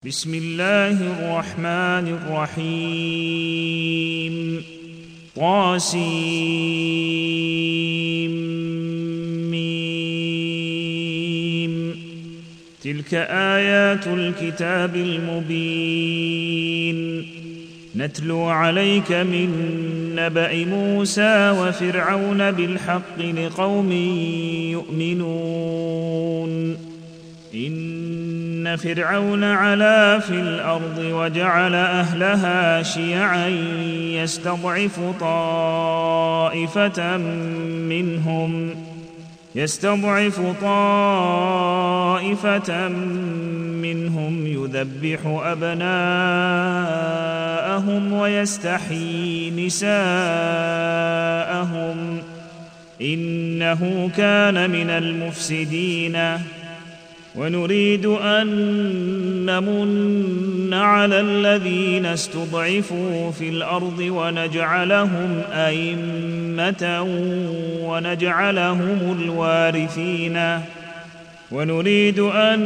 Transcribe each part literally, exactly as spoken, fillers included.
بسم الله الرحمن الرحيم طاسيم تلك آيات الكتاب المبين نتلو عليك من نبأ موسى وفرعون بالحق لقوم يؤمنون إن فرعون علا في الأرض وجعل أهلها شيعا يستضعف طائفة منهم يستضعف طائفة منهم يذبح أبناءهم ويستحيي نساءهم إنه كان من المفسدين ونريد أن نمن على الذين استضعفوا في الأرض ونجعلهم أئمة ونجعلهم الوارثين ونريد أن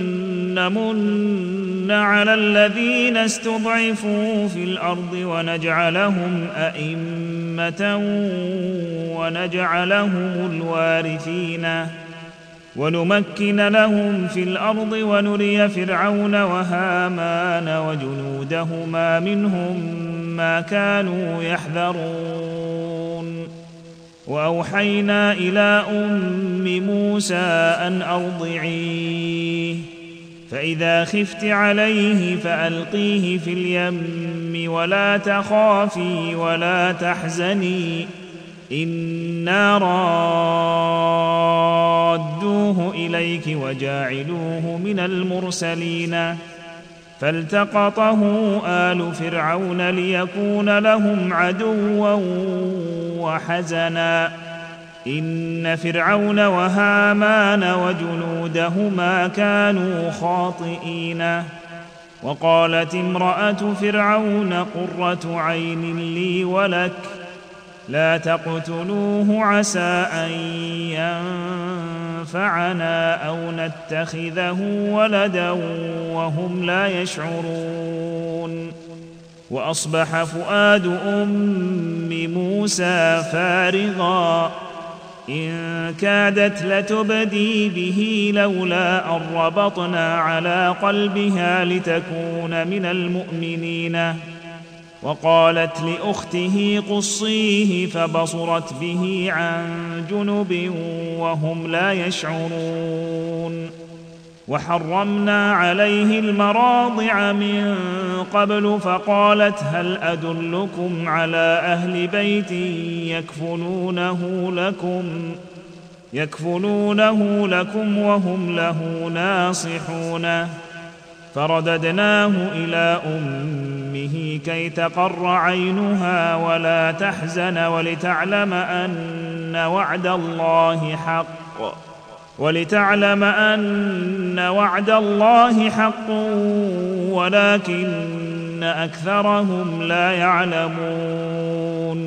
نمن على الذين استضعفوا في الأرض ونجعلهم أئمة ونجعلهم الوارثين ونمكن لهم في الأرض ونري فرعون وهامان وجنودهما منهم ما كانوا يحذرون وأوحينا إلى أم موسى أن أرضعيه فإذا خفت عليه فألقيه في اليم ولا تخافي ولا تحزني إنا رادوه إليك وجاعلوه من المرسلين فالتقطه آل فرعون ليكون لهم عدوا وحزنا إن فرعون وهامان وجنودهما كانوا خاطئين وقالت امرأة فرعون قرة عين لي ولك لا تقتلوه عسى أن ينفعنا أو نتخذه ولدا وهم لا يشعرون وأصبح فؤاد أم موسى فارغا إن كادت لتبدي به لولا أن ربطنا على قلبها لتكون من المؤمنين وقالت لأخته قصيه فبصرت به عن جنب وهم لا يشعرون وحرمنا عليه المراضع من قبل فقالت هل أدلكم على أهل بيت يكفلونه لكم يكفلونه لكم وهم له ناصحون فرددناه إلى أمه كي تقر عينها ولا تحزن ولتعلم أن وعد الله حق ولتعلم أن وعد الله حق ولكن أكثرهم لا يعلمون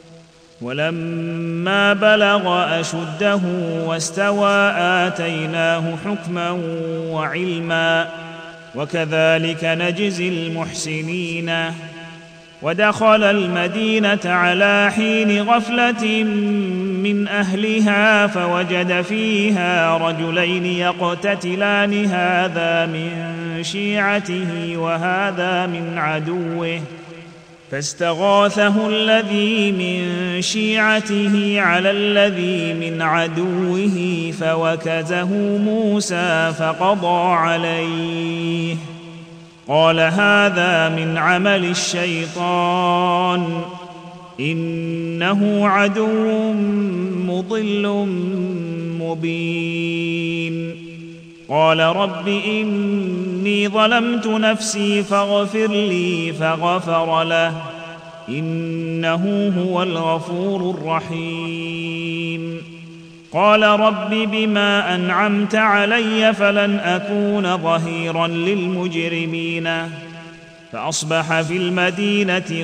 ولما بلغ أشده واستوى آتيناه حكما وعلما وكذلك نجزي المحسنين ودخل المدينة على حين غفلة من أهلها فوجد فيها رجلين يقتتلان هذا من شيعته وهذا من عدوه فاستغاثه الذي من شيعته على الذي من عدوه فوكزه موسى فقضى عليه قال هذا من عمل الشيطان إنه عدو مضل مبين قال رب إني ظلمت نفسي فاغفر لي فغفر له إنه هو الغفور الرحيم قال رب بما أنعمت علي فلن أكون ظهيرا للمجرمين فأصبح في المدينة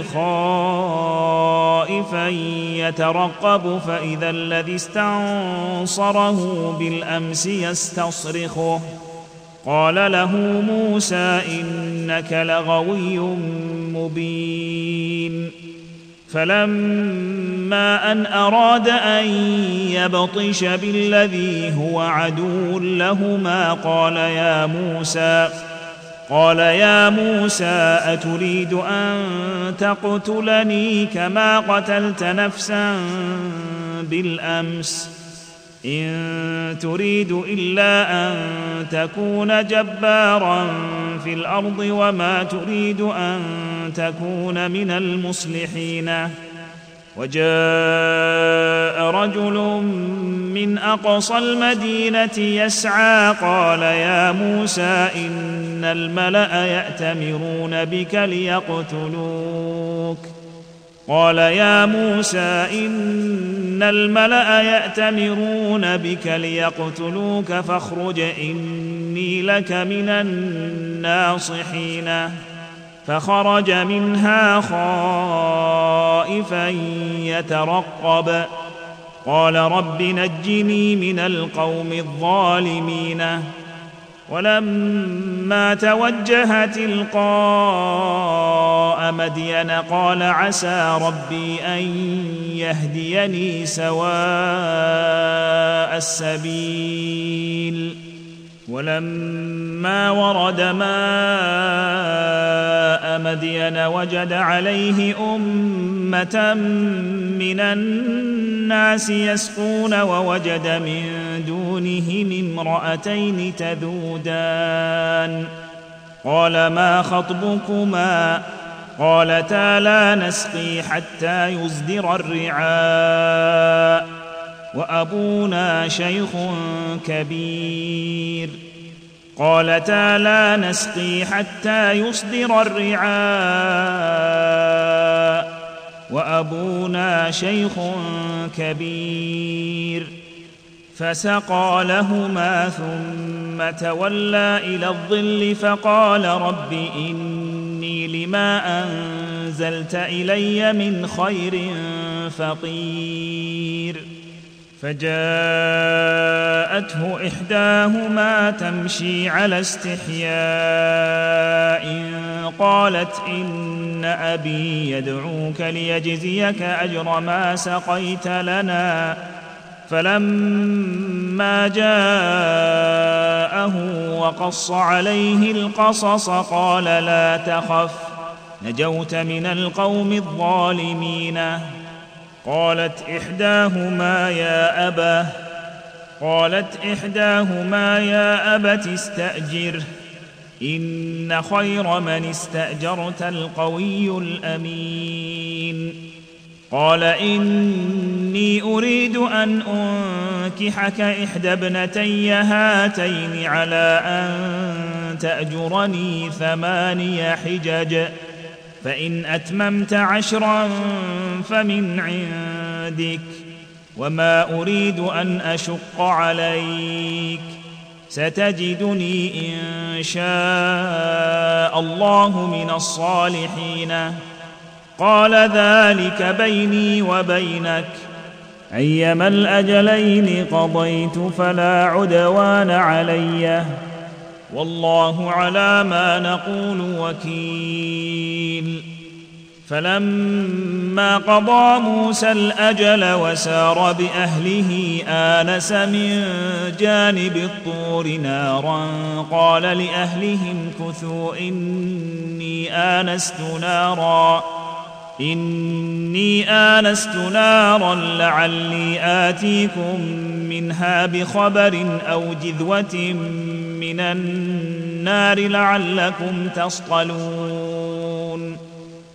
خائفا يترقب فإذا الذي استنصره بالأمس يستصرخه قال له موسى إنك لغوي مبين. فلما أن أراد أن يبطش بالذي هو عدو لهما قال يا موسى قال يا موسى أتريد أن تقتلني كما قتلت نفسا بالأمس إن تريد إلا أن تكون جبارا في الأرض وما تريد أن تكون من المصلحين. وجاء رجل من أقصى المدينة يسعى قال يا موسى إن الملأ يأتمرون بك ليقتلوك قال يا موسى إن الملأ يأتمرون بك ليقتلوك فاخرج إني لك من الناصحين. فخرج منها خائفا يترقب قال رب نجني من القوم الظالمين. ولما توجه تلقاء مدين قال عسى ربي أن يهديني سواء السبيل. ولما ورد ماء مدين وجد عليه أمة من الناس يسقون ووجد من دونهم امرأتين تذودان قال ما خطبكما قالتا لا نسقي حتى يصدر الرعاء وأبونا شيخ كبير قالتا لا نسقي حتى يصدر الرعاء وأبونا شيخ كبير فسقى لهما ثم تولى إلى الظل فقال رب إني لما أنزلت إلي من خير فقير. فجاءته إحداهما تمشي على استحياء قالت إن أبي يدعوك ليجزيك أجر ما سقيت لنا. فلما جاءه وقص عليه القصص قال لا تخف نجوت من القوم الظالمين. قالت إحداهما يا أبا قالت إحداهما يا أبت استأجره إن خير من استأجرت القوي الأمين. قال إني أريد أن أنكحك إحدى ابنتي هاتين على أن تأجرني ثماني حجج فإن أتممت عشرا فمن عندك وما أريد أن أشق عليك ستجدني إن شاء الله من الصالحين. قال ذلك بيني وبينك أيما الأجلين قضيت فلا عدوان علي والله على ما نقول وكيل. فلما قضى موسى الأجل وسار بأهله آنس من جانب الطور نارا قال لأهلهم كثوا إني آنست نارا إني آنست نارا لعلي آتيكم منها بخبر أو جذوة من النار لعلكم تصطلون.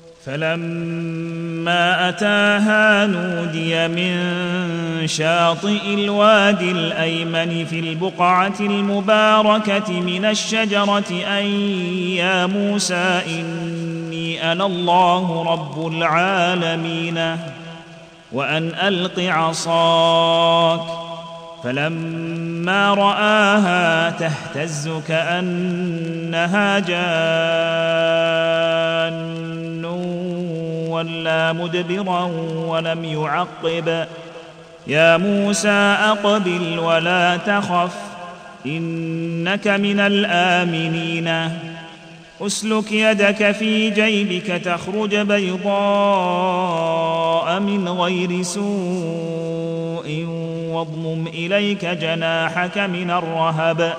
فلما أتاها نودي من شاطئ الوادي الأيمن في البقعة المباركة من الشجرة أن يا موسى إني أنا الله رب العالمين وأن ألق عصاك. فلما رآها تهتز كأنها جان ولى مدبرا ولم يعقب. يا موسى أقبل ولا تخف إنك من الآمنين. أسلك يدك في جيبك تخرج بيضاء من غير سوء واضمم إليك جناحك من الرهب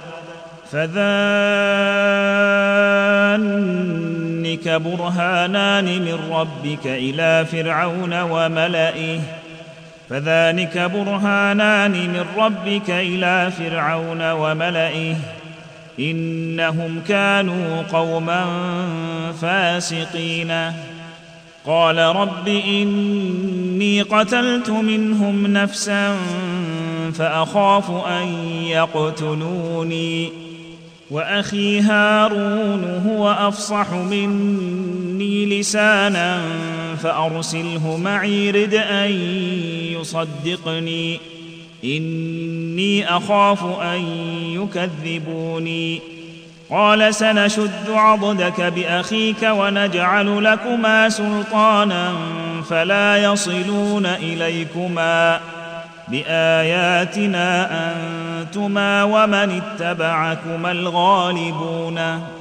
فذلك برهانان من ربك إلى فرعون وملئه فذلك برهانان من ربك إلى فرعون وملئه إنهم كانوا قوما فاسقين. قال رب إني قتلت منهم نفسا فأخاف أن يقتلوني وأخي هارون هو أفصح مني لسانا فأرسله معي رد أن يصدقني إني أخاف أن يكذبوني. قال سنشد عضدك بأخيك ونجعل لكما سلطانا فلا يصلون إليكما بآياتنا أنتما ومن اتبعكما الغالبون.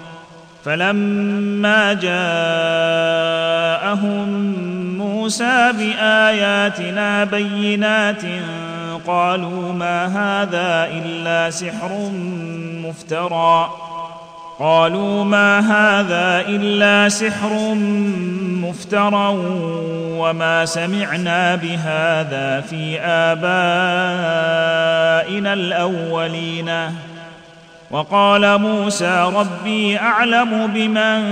فلما جاءهم موسى بآياتنا بينات قالوا ما هذا إلا سحر مفترى قالوا ما هذا إلا سحر مفترى وما سمعنا بهذا في آبائنا الأولين. وقال موسى ربي أعلم بمن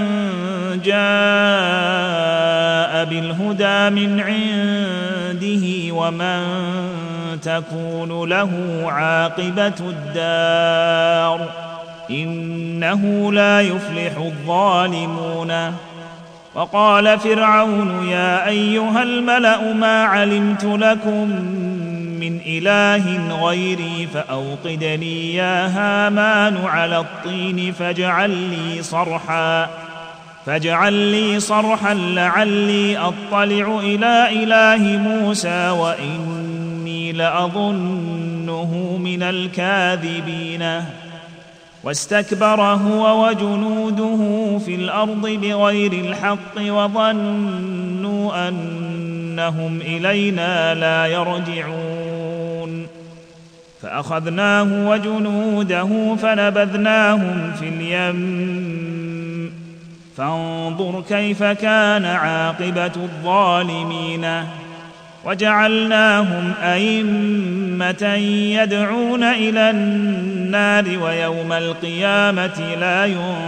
جاء بالهدى من عنده ومن تكون له عاقبة الدار إنه لا يفلح الظالمون. وقال فرعون يا أيها الملأ ما علمت لكم من إله غيري فأوقد لي يا هامان على الطين فاجعل لي صرحا فاجعل لي صرحا لعلي أطلع إلى إله موسى وإني لأظنه من الكاذبين. واستكبر هو وجنوده في الأرض بغير الحق وظنوا أنهم إلينا لا يرجعون فأخذناه وجنوده فنبذناهم في اليم فانظر كيف كان عاقبة الظالمين. وجعلناهم أئمة يدعون إلى النار ويوم القيامة لا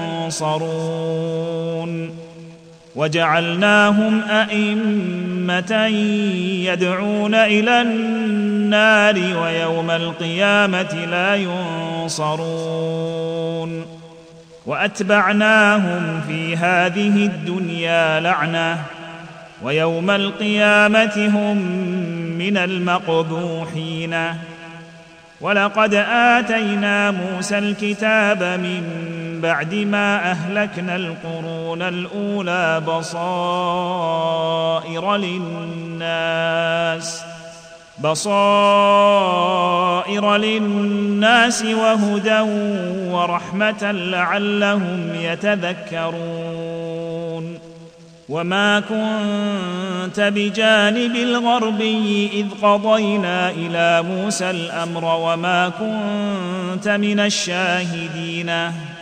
ينصرون وجعلناهم أئمة يدعون إلى النار ويوم القيامة لا ينصرون وأتبعناهم في هذه الدنيا لعنة ويوم القيامة هم من المقبوحين. ولقد آتينا موسى الكتاب من بعد ما أهلكنا القرون الأولى بصائر للناس بصائر للناس وهدى ورحمة لعلهم يتذكرون. وما كنت بجانب الغربي إذ قضينا إلى موسى الأمر وما كنت من الشاهدين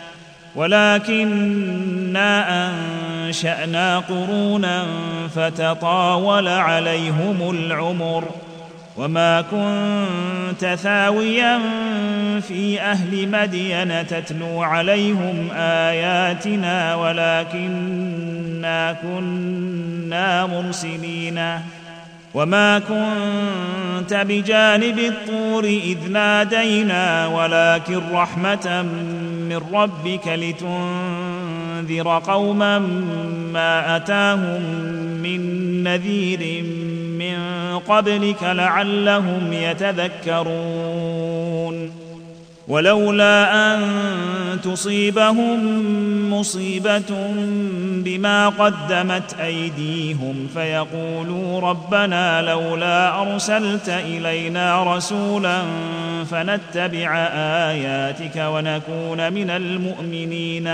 ولكننا أنشأنا قرونا فتطاول عليهم العمر وما كنت ثاويا في أهل مدين تتلو عليهم آياتنا ولكننا كنا مرسلين. وما كنت بجانب الطور إذ نادينا ولكن رحمة من ربك لتنذر قوما ما أتاهم من نذير من قبلك لعلهم يتذكرون. ولولا أن تصيبهم مصيبة بما قدمت أيديهم فيقولوا ربنا لولا أرسلت إلينا رسولا فنتبع آياتك ونكون من المؤمنين.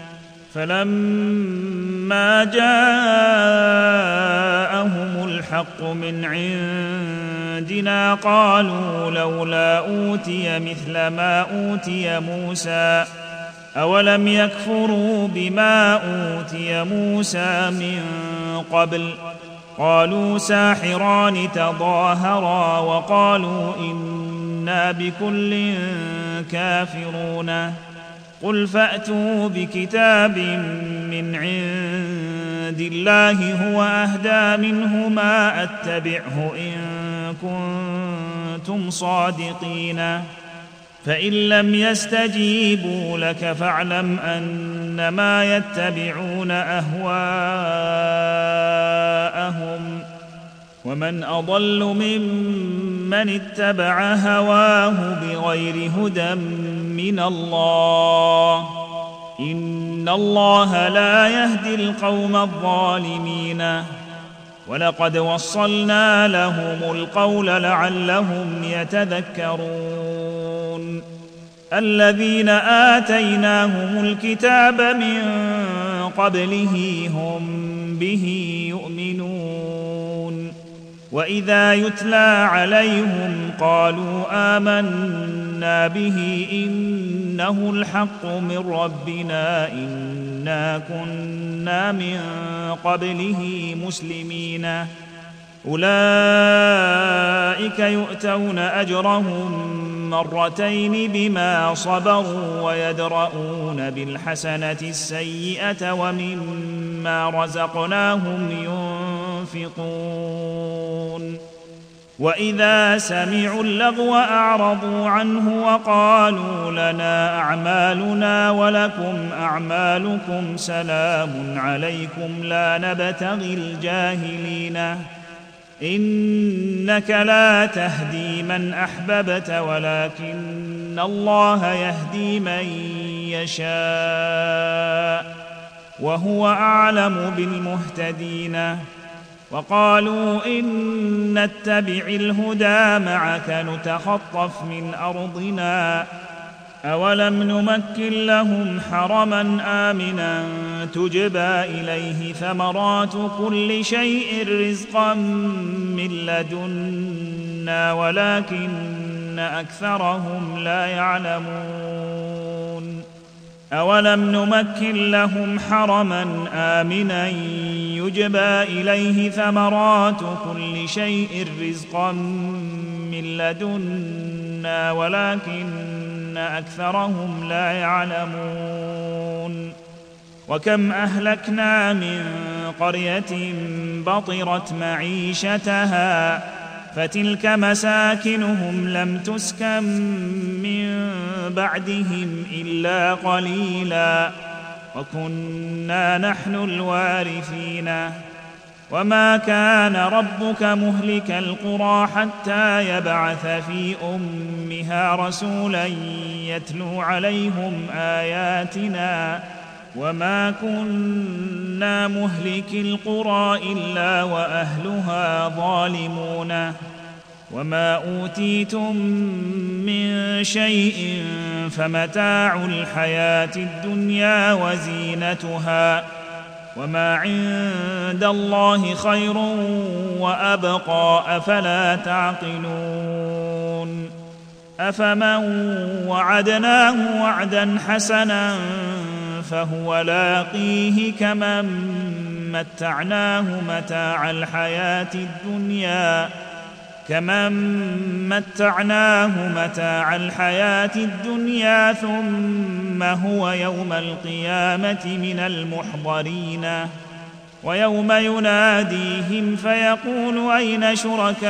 فلما جاءهم الحق من عندنا قالوا لولا أوتي مثل ما أوتي موسى أولم يكفروا بما أوتي موسى من قبل قالوا ساحران تظاهرا وقالوا إنا بكل كافرون. قل فأتوا بكتاب من عند الله هو أهدى منهما أتبعه إن كنتم صادقين. فإن لم يستجيبوا لك فاعلم أنما يتبعون أهواءهم ومن أضل ممن اتبع هواه بغير هدى من الله إن الله لا يهدي القوم الظالمين. ولقد وصلنا لهم القول لعلهم يتذكرون. الذين آتيناهم الكتاب من قبله هم به يؤمنون. وإذا يتلى عليهم قالوا آمنا به إنه الحق من ربنا إنا كنا من قبله مسلمين. أولئك يؤتون أجرهم مرتين بما صبروا ويدرؤون بالحسنة السيئة ومما رزقناهم ينفقون. وإذا سمعوا اللغو أعرضوا عنه وقالوا لنا أعمالنا ولكم أعمالكم سلام عليكم لا نبتغي الجاهلين. إنك لا تهدي من أحببت ولكن الله يهدي من يشاء وهو أعلم بالمهتدين. وقالوا إن نتبع الهدى معك نتخطف من أرضنا أولم نمكن لهم حرما آمنا تجبى إليه ثمرات كل شيء رزقا من لدنا ولكن أكثرهم لا يعلمون. أولم نمكن لهم حرما آمنا يجبى إليه ثمرات كل شيء رزقا من لدنا ولكن أكثرهم لا يعلمون. وكم أهلكنا من قرية بطرت معيشتها فتلك مساكنهم لم تسكن من بعدهم إلا قليلا وكنا نحن الوارثين. وما كان ربك مهلك القرى حتى يبعث في أمها رسولا يتلو عليهم آياتنا وما كنا مهلك القرى إلا وأهلها ظالمون. وما أوتيتم من شيء فمتاع الحياة الدنيا وزينتها وما عند الله خير وأبقى أفلا تعقلون. أفمن وعدناه وعدا حسنا فهو لاقيه كمن متعناه متاع الحياة الدنيا كمن متعناه متاع الحياة الدنيا ثم هو يوم القيامة من المحضرين. ويوم يناديهم فيقول أين شركائي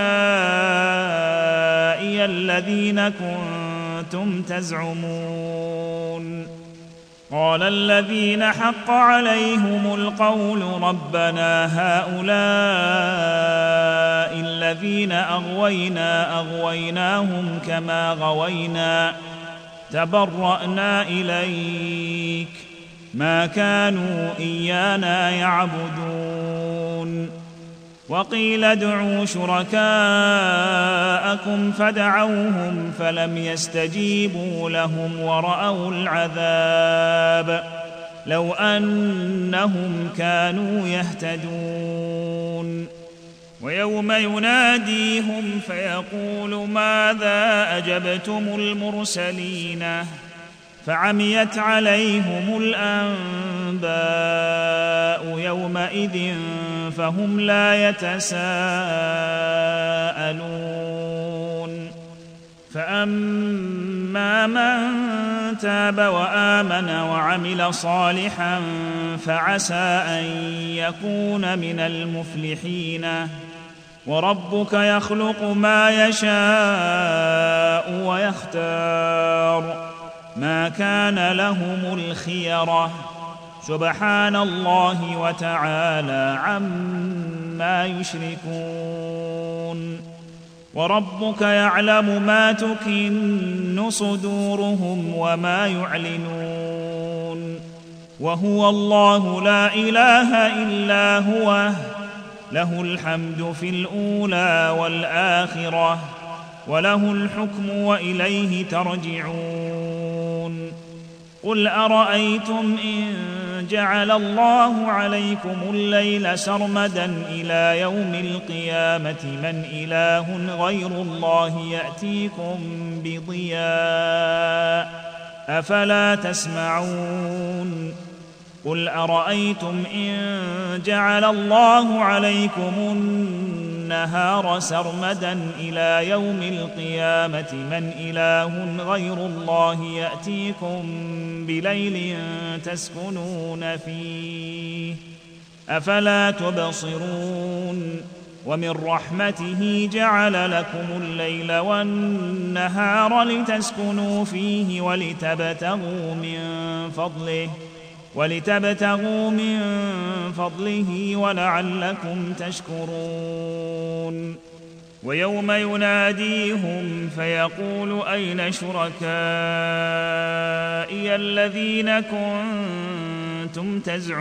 الذين كنتم تزعمون قال الذين حق عليهم القول ربنا هؤلاء الذين أغوينا أغويناهم كما غوينا تبرأنا إليك ما كانوا إيانا يعبدون. وقيل ادعوا شركاءكم فدعوهم فلم يستجيبوا لهم ورأوا العذاب لو أنهم كانوا يهتدون. ويوم يناديهم فيقول ماذا أجبتم المرسلين فعميت عليهم الأنباء يومئذ فهم لا يتساءلون. فأما من تاب وآمن وعمل صالحا فعسى أن يكون من المفلحين. وربك يخلق ما يشاء ويختار ما كان لهم الخيرة سبحان الله وتعالى عما يشركون. وربك يعلم ما تكن صدورهم وما يعلنون. وهو الله لا إله إلا هو له الحمد في الأولى والآخرة وله الحكم وإليه ترجعون. قل أرأيتم إن جعل الله عليكم الليل سرمدا إلى يوم القيامة من إله غير الله يأتيكم بضياء أفلا تسمعون. قل أرأيتم إن جعل الله عليكم النهار سرمدا إلى يوم القيامة من إله غير الله يأتيكم بليل تسكنون فيه أفلا تبصرون. ومن رحمته جعل لكم الليل والنهار لتسكنوا فيه ولتبتغوا من فضله ولتبتغوا من فضله ولعلكم تشكرون. ويوم يناديهم فيقول أين شركائي الذين كنتم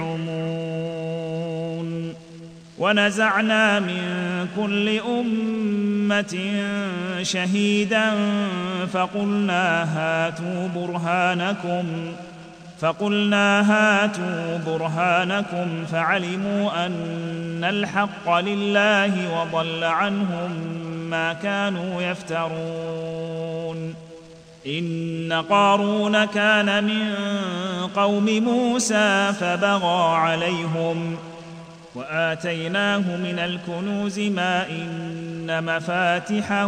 تزعمون. ونزعنا من كل أمة شهيدا فقلنا هاتوا برهانكم فقلنا هاتوا برهانكم فعلموا أن الحق لله وضل عنهم ما كانوا يفترون. إن قارون كان من قوم موسى فبغى عليهم وآتيناه من الكنوز ما إن مفاتحه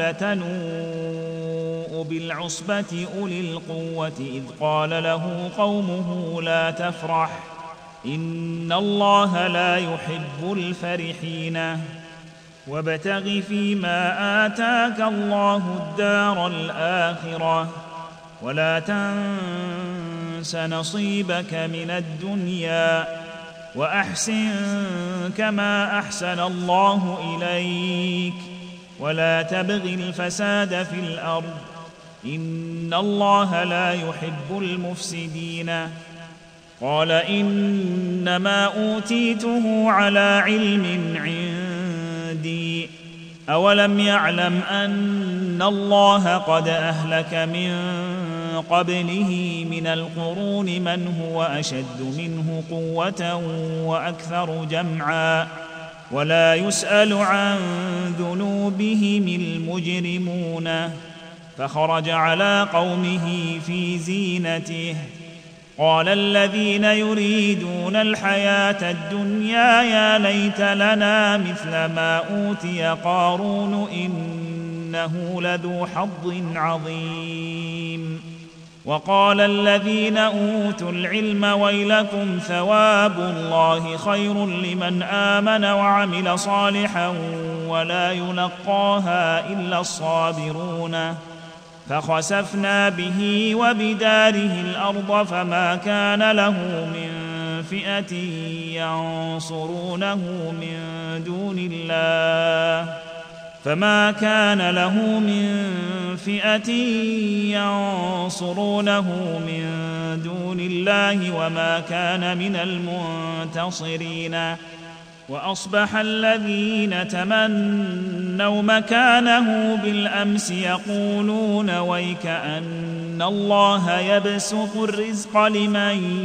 لتنوء بالعصبة أولي القوة إذ قال له قومه لا تفرح إن الله لا يحب الفرحين. وابتغ فيما آتاك الله الدار الآخرة ولا تنس نصيبك من الدنيا وأحسن كما أحسن الله إليك ولا تبغ الفساد في الأرض إن الله لا يحب المفسدين. قال إنما أوتيته على علم عندي أولم يعلم أن الله قد أهلك من قبله من القرون من هو أشد منه قوة وأكثر جمعا ولا يسأل عن ذنوبهم المجرمون. فخرج على قومه في زينته قال الذين يريدون الحياة الدنيا يا ليت لنا مثل ما أوتي قارون إنه لذو حظ عظيم. وقال الذين أوتوا العلم ويلكم ثواب الله خير لمن آمن وعمل صالحا ولا يلقاها إلا الصابرون. فخسفنا به وبداره الأرض فما كان له من فئة ينصرونه من دون الله فما كان له من فئة ينصرونه من دون الله وما كان من المنتصرين. وأصبح الذين تمنوا مكانه بالأمس يقولون ويكأن الله يبسط الرزق لمن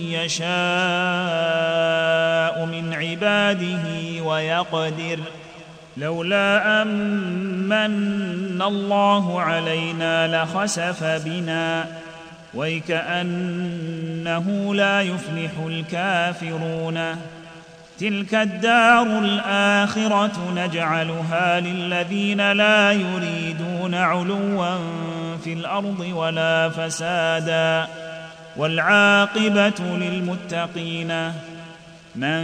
يشاء من عباده ويقدر لولا أمن الله علينا لخسف بنا ويكأنه لا يفلح الكافرون. تلك الدار الآخرة نجعلها للذين لا يريدون علوا في الأرض ولا فسادا والعاقبة للمتقين. من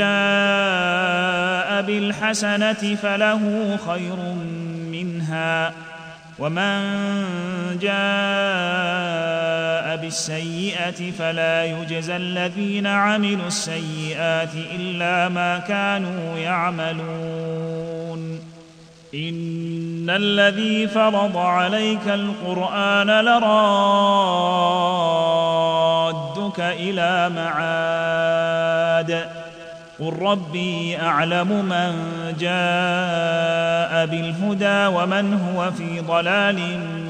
جاء بالحسنة فله خير منها ومن جاء بالسيئة فلا يجزى الذين عملوا السيئات إلا ما كانوا يعملون. إن الذي فرض عليك القرآن لرادك إلى معاد قل ربي أعلم من جاء بالهدى ومن هو في ضلال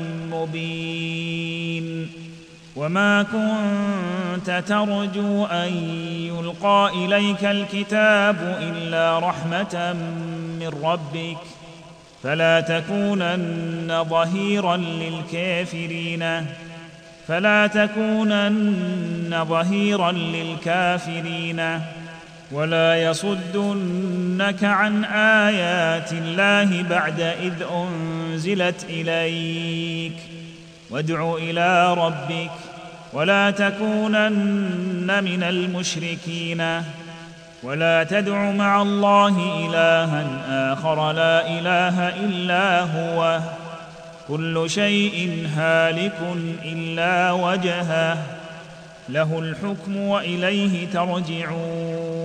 مبين. وما كنت ترجو أن يلقى إليك الكتاب إلا رحمة من ربك فلا تكونن ظهيرا للكافرين فلا تكونن ظهيرا للكافرين ولا يصدنك عن آيات الله بعد إذ أنزلت إليك وادع إلى ربك ولا تكونن من المشركين ولا تدع مع الله إلها آخر لا إله إلا هو كل شيء هالك إلا وجهه له الحكم وإليه ترجعون.